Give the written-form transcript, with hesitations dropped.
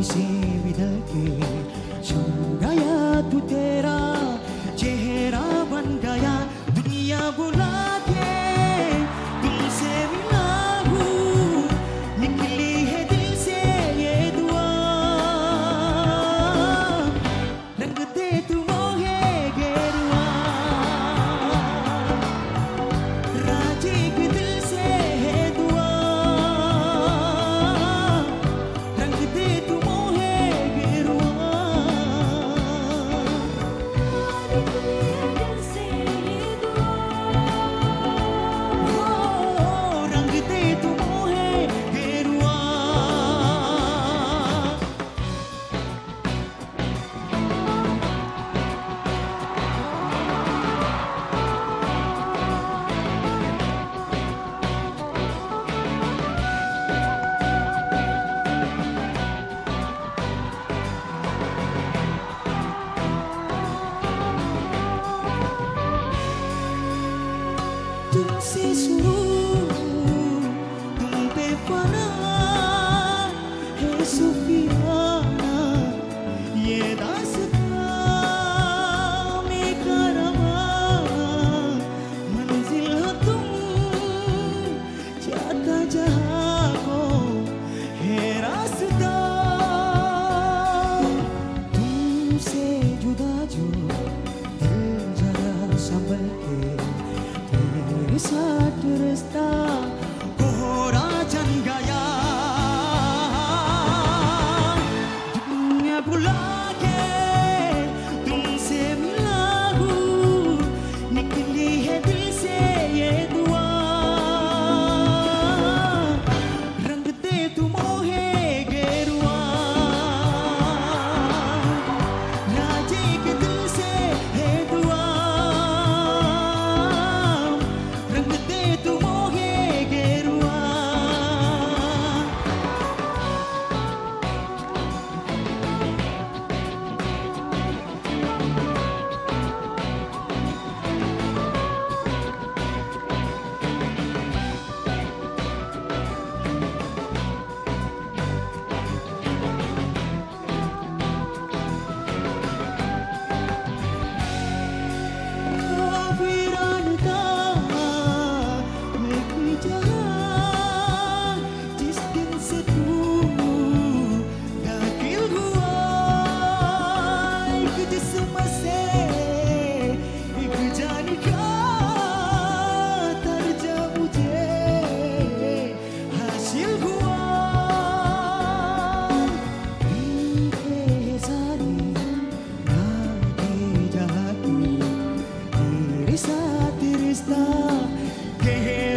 तुमसे विदा के छू गया तू तेरा चेहरा बन गया दुनिया बुला के तुमसे मिला हूँ निकली है दिल से ये दुआ रंग दे तू मोहे गेरुआ राजी के दिल से है दुआ रंग दे तू मोहे गेरुआ रंग दे तू मोहे गेरुआ तुमसे शुरू तुम पे फना है सुफियाना ये दास्तां में कारवां मंजिल हो तुम जाता जहां को है रास्ता तुमसे जुदा जो दिल जरा संभल के तेरे साथ रास्ता कोहरा जम गया दुनिया बुला के तुमसे मिला हूँ निकली है दिल से ये दुआ रंग दे तू मोहे गेरुआ राजी के दिल से है दुआ रंग दे तू मोहे गेरुआ वीरान था मैं कोई जहां जिस दिन से तू दाखिल हुआ एक जिस्म से एक जान का दर्जा मुझे हासिल हुआ सारी जहाँ तेरे साथ रिश्ता गहरा